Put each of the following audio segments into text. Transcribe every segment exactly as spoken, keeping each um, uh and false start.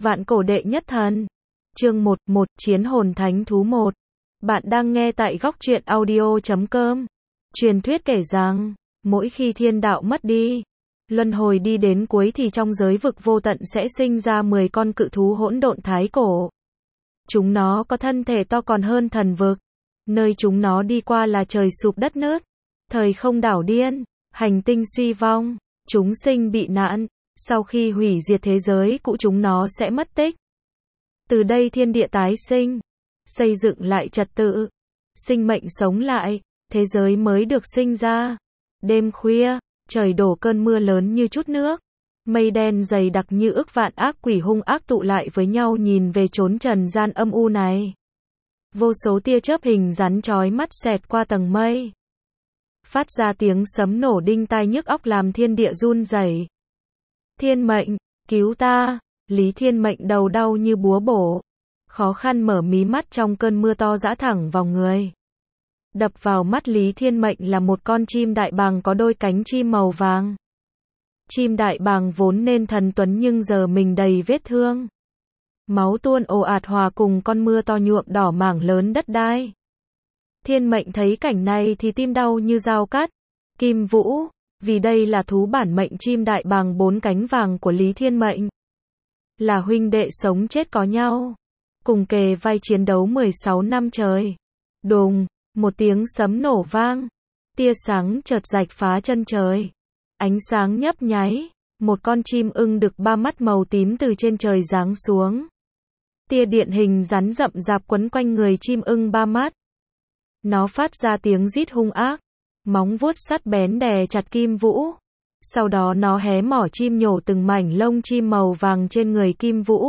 Vạn cổ đệ nhất thần. Chương một, một Chiến hồn thánh thú một. Bạn đang nghe tại góc truyện audio chấm com. Truyền thuyết kể rằng, mỗi khi thiên đạo mất đi, luân hồi đi đến cuối thì trong giới vực vô tận sẽ sinh ra mười con cự thú hỗn độn thái cổ. Chúng nó có thân thể to còn hơn thần vực. Nơi chúng nó đi qua là trời sụp đất nứt, thời không đảo điên, hành tinh suy vong, chúng sinh bị nạn. Sau khi hủy diệt thế giới cũ chúng nó sẽ mất tích. Từ đây thiên địa tái sinh, xây dựng lại trật tự, sinh mệnh sống lại, thế giới mới được sinh ra. Đêm khuya, trời đổ cơn mưa lớn như chút nước, mây đen dày đặc như ức vạn ác quỷ hung ác tụ lại với nhau nhìn về chốn trần gian âm u này. Vô số tia chớp hình rắn chói mắt xẹt qua tầng mây, phát ra tiếng sấm nổ đinh tai nhức óc làm thiên địa run rẩy. Thiên mệnh, cứu ta! Lý Thiên Mệnh đầu đau như búa bổ, khó khăn mở mí mắt trong cơn mưa to giã thẳng vào người. Đập vào mắt Lý Thiên Mệnh là một con chim đại bàng có đôi cánh chim màu vàng. Chim đại bàng vốn nên thần tuấn nhưng giờ mình đầy vết thương. Máu tuôn ồ ạt hòa cùng con mưa to nhuộm đỏ mảng lớn đất đai. Thiên Mệnh thấy cảnh này thì tim đau như dao cắt. Kim Vũ, vì đây là thú bản mệnh chim đại bàng bốn cánh vàng của Lý Thiên Mệnh. Là huynh đệ sống chết có nhau, cùng kề vai chiến đấu mười sáu năm trời. Đùng, một tiếng sấm nổ vang, tia sáng chợt rạch phá chân trời. Ánh sáng nhấp nháy, một con chim ưng đực ba mắt màu tím từ trên trời giáng xuống. Tia điện hình rắn rậm rạp quấn quanh người chim ưng ba mắt. Nó phát ra tiếng rít hung ác, móng vuốt sắt bén đè chặt Kim Vũ. Sau đó nó hé mỏ chim nhổ từng mảnh lông chim màu vàng trên người Kim Vũ.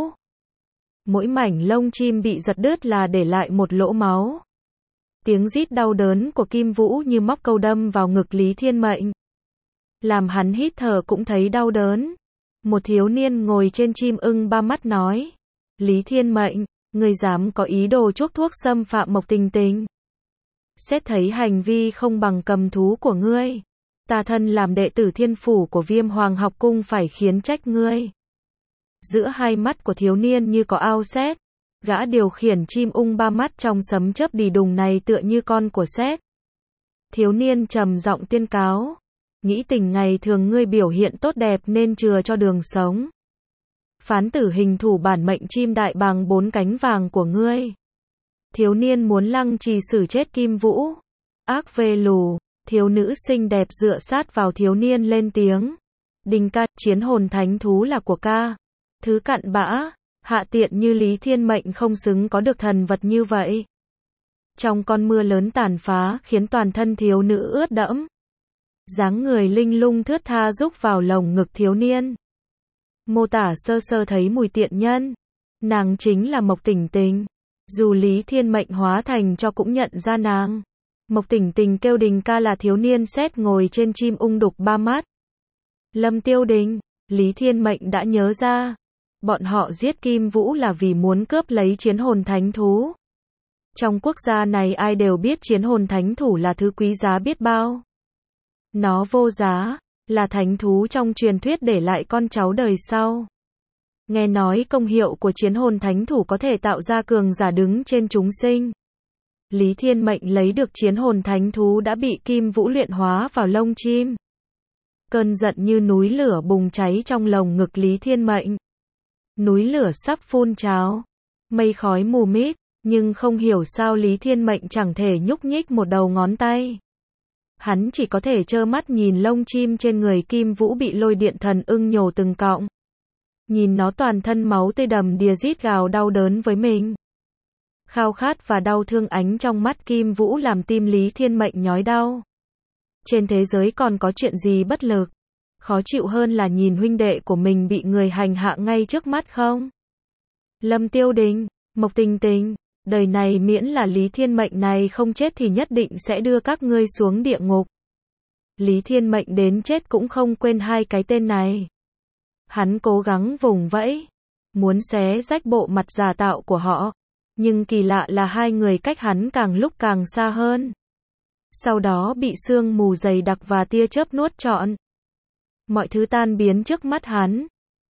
Mỗi mảnh lông chim bị giật đứt là để lại một lỗ máu. Tiếng rít đau đớn của Kim Vũ như móc câu đâm vào ngực Lý Thiên Mệnh, làm hắn hít thở cũng thấy đau đớn. Một thiếu niên ngồi trên chim ưng ba mắt nói: Lý Thiên Mệnh, ngươi dám có ý đồ chuốc thuốc xâm phạm Mộc Tình Tình. Xét thấy hành vi không bằng cầm thú của ngươi, ta thân làm đệ tử thiên phủ của Viêm Hoàng học cung phải khiến trách ngươi. Giữa hai mắt của thiếu niên như có ao sét, gã điều khiển chim ung ba mắt trong sấm chớp đì đùng này tựa như con của sét. Thiếu niên trầm giọng tuyên cáo: nghĩ tình ngày thường ngươi biểu hiện tốt đẹp nên chừa cho đường sống. Phán tử hình thủ bản mệnh chim đại bàng bốn cánh vàng của ngươi. Thiếu niên muốn lăng trì xử chết Kim Vũ. Ác vê lù. Thiếu nữ xinh đẹp dựa sát vào thiếu niên lên tiếng: Đinh ca, chiến hồn thánh thú là của ca. Thứ cặn bã, hạ tiện như Lý Thiên Mệnh không xứng có được thần vật như vậy. Trong con mưa lớn tàn phá khiến toàn thân thiếu nữ ướt đẫm. Dáng người linh lung thướt tha rúc vào lồng ngực thiếu niên. Mô tả sơ sơ thấy mùi tiện nhân. Nàng chính là Mộc Tình Tình. Dù Lý Thiên Mệnh hóa thành cho cũng nhận ra nàng. Mộc Tình Tình kêu Đình ca là thiếu niên sét ngồi trên chim ung đục ba mắt. Lâm Tiêu Đình, Lý Thiên Mệnh đã nhớ ra. Bọn họ giết Kim Vũ là vì muốn cướp lấy chiến hồn thánh thú. Trong quốc gia này ai đều biết chiến hồn thánh thú là thứ quý giá biết bao. Nó vô giá, là thánh thú trong truyền thuyết để lại con cháu đời sau. Nghe nói công hiệu của chiến hồn thánh thú có thể tạo ra cường giả đứng trên chúng sinh. Lý Thiên Mệnh lấy được chiến hồn thánh thú đã bị Kim Vũ luyện hóa vào lông chim. Cơn giận như núi lửa bùng cháy trong lồng ngực Lý Thiên Mệnh. Núi lửa sắp phun trào, mây khói mù mịt, nhưng không hiểu sao Lý Thiên Mệnh chẳng thể nhúc nhích một đầu ngón tay. Hắn chỉ có thể trơ mắt nhìn lông chim trên người Kim Vũ bị lôi điện thần ưng nhổ từng cọng. Nhìn nó toàn thân máu tươi đầm đìa rít gào đau đớn với mình. Khao khát và đau thương ánh trong mắt Kim Vũ làm tim Lý Thiên Mệnh nhói đau. Trên thế giới còn có chuyện gì bất lực, khó chịu hơn là nhìn huynh đệ của mình bị người hành hạ ngay trước mắt không? Lâm Tiêu Đình, Mộc Tình Tình, đời này miễn là Lý Thiên Mệnh này không chết thì nhất định sẽ đưa các ngươi xuống địa ngục. Lý Thiên Mệnh đến chết cũng không quên hai cái tên này. Hắn cố gắng vùng vẫy, muốn xé rách bộ mặt giả tạo của họ. Nhưng kỳ lạ là hai người cách hắn càng lúc càng xa hơn. Sau đó bị sương mù dày đặc và tia chớp nuốt trọn. Mọi thứ tan biến trước mắt hắn.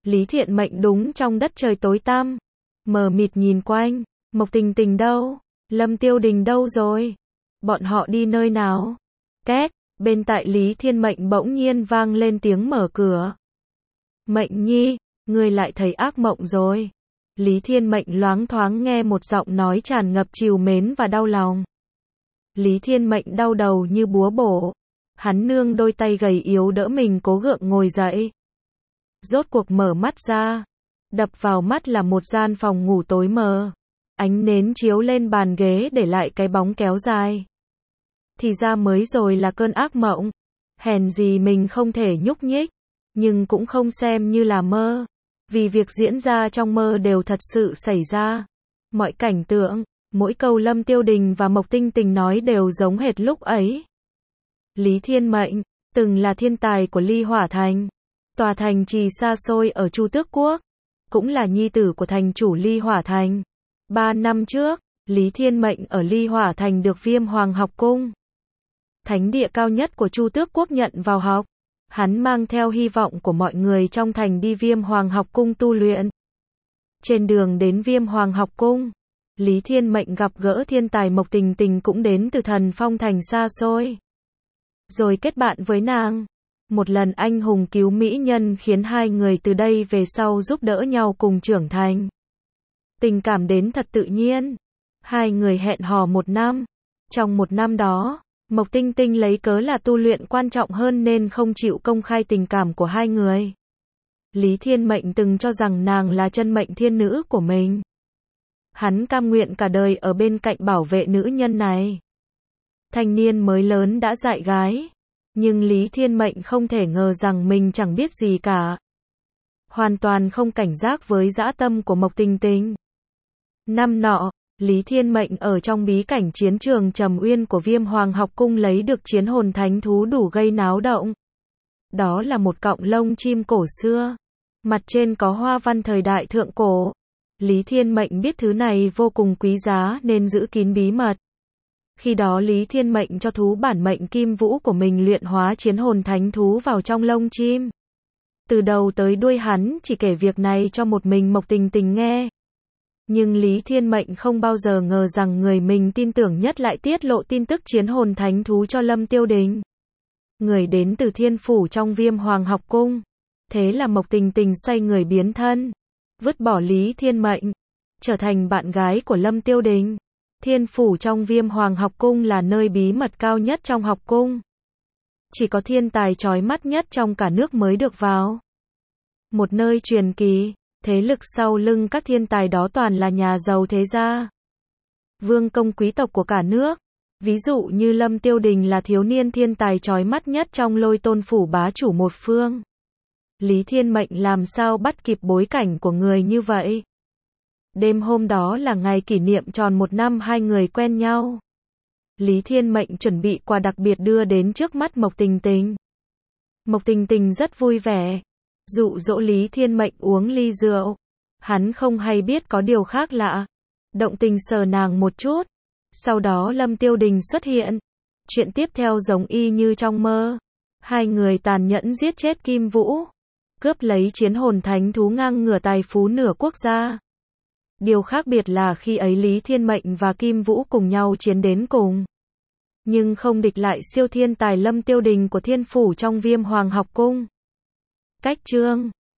Lý Thiện Mệnh đúng trong đất trời tối tăm, mờ mịt nhìn quanh, Mộc Tình Tình đâu? Lâm Tiêu Đình đâu rồi? Bọn họ đi nơi nào? Két, bên tại Lý Thiên Mệnh bỗng nhiên vang lên tiếng mở cửa. Mệnh nhi, ngươi lại thấy ác mộng rồi. Lý Thiên Mệnh loáng thoáng nghe một giọng nói tràn ngập trìu mến và đau lòng. Lý Thiên Mệnh đau đầu như búa bổ. Hắn nương đôi tay gầy yếu đỡ mình cố gượng ngồi dậy. Rốt cuộc mở mắt ra. Đập vào mắt là một gian phòng ngủ tối mờ. Ánh nến chiếu lên bàn ghế để lại cái bóng kéo dài. Thì ra mới rồi là cơn ác mộng. Hèn gì mình không thể nhúc nhích. Nhưng cũng không xem như là mơ. Vì việc diễn ra trong mơ đều thật sự xảy ra. Mọi cảnh tượng, mỗi câu Lâm Tiêu Đình và Mộc Tinh Tình nói đều giống hệt lúc ấy. Lý Thiên Mệnh, từng là thiên tài của Ly Hỏa Thành. Tòa thành trì xa xôi ở Chu Tước Quốc. Cũng là nhi tử của thành chủ Ly Hỏa Thành. Ba năm trước, Lý Thiên Mệnh ở Ly Hỏa Thành được Viêm Hoàng học cung. Thánh địa cao nhất của Chu Tước Quốc nhận vào học. Hắn mang theo hy vọng của mọi người trong thành đi Viêm Hoàng học cung tu luyện. Trên đường đến Viêm Hoàng học cung, Lý Thiên Mệnh gặp gỡ thiên tài Mộc Tình Tình cũng đến từ Thần Phong thành xa xôi. Rồi kết bạn với nàng. Một lần anh hùng cứu mỹ nhân khiến hai người từ đây về sau giúp đỡ nhau cùng trưởng thành. Tình cảm đến thật tự nhiên. Hai người hẹn hò một năm. Trong một năm đó, Mộc Tinh Tinh lấy cớ là tu luyện quan trọng hơn nên không chịu công khai tình cảm của hai người. Lý Thiên Mệnh từng cho rằng nàng là chân mệnh thiên nữ của mình. Hắn cam nguyện cả đời ở bên cạnh bảo vệ nữ nhân này. Thanh niên mới lớn đã dại gái. Nhưng Lý Thiên Mệnh không thể ngờ rằng mình chẳng biết gì cả. Hoàn toàn không cảnh giác với dã tâm của Mộc Tinh Tinh. Năm nọ, Lý Thiên Mệnh ở trong bí cảnh chiến trường Trầm Uyên của Viêm Hoàng học cung lấy được chiến hồn thánh thú đủ gây náo động. Đó là một cọng lông chim cổ xưa. Mặt trên có hoa văn thời đại thượng cổ. Lý Thiên Mệnh biết thứ này vô cùng quý giá nên giữ kín bí mật. Khi đó Lý Thiên Mệnh cho thú bản mệnh kim vũ của mình luyện hóa chiến hồn thánh thú vào trong lông chim. Từ đầu tới đuôi hắn chỉ kể việc này cho một mình Mộc Tình Tình nghe. Nhưng Lý Thiên Mệnh không bao giờ ngờ rằng người mình tin tưởng nhất lại tiết lộ tin tức chiến hồn thánh thú cho Lâm Tiêu Đình. Người đến từ thiên phủ trong Viêm Hoàng học cung. Thế là Mộc Tình Tình xoay người biến thân. Vứt bỏ Lý Thiên Mệnh. Trở thành bạn gái của Lâm Tiêu Đình. Thiên phủ trong Viêm Hoàng học cung là nơi bí mật cao nhất trong học cung. Chỉ có thiên tài chói mắt nhất trong cả nước mới được vào. Một nơi truyền kỳ, thế lực sau lưng các thiên tài đó toàn là nhà giàu thế gia. Vương công quý tộc của cả nước. Ví dụ như Lâm Tiêu Đình là thiếu niên thiên tài chói mắt nhất trong Lôi Tôn phủ bá chủ một phương. Lý Thiên Mệnh làm sao bắt kịp bối cảnh của người như vậy? Đêm hôm đó là ngày kỷ niệm tròn một năm hai người quen nhau. Lý Thiên Mệnh chuẩn bị quà đặc biệt đưa đến trước mắt Mộc Tình Tình. Mộc Tình Tình rất vui vẻ. Dụ dỗ Lý Thiên Mệnh uống ly rượu. Hắn không hay biết có điều khác lạ. Động tình sờ nàng một chút. Sau đó Lâm Tiêu Đình xuất hiện. Chuyện tiếp theo giống y như trong mơ. Hai người tàn nhẫn giết chết Kim Vũ. Cướp lấy chiến hồn thánh thú ngang ngửa tài phú nửa quốc gia. Điều khác biệt là khi ấy Lý Thiên Mệnh và Kim Vũ cùng nhau chiến đến cùng. Nhưng không địch lại siêu thiên tài Lâm Tiêu Đình của thiên phủ trong Viêm Hoàng học cung. Cách chương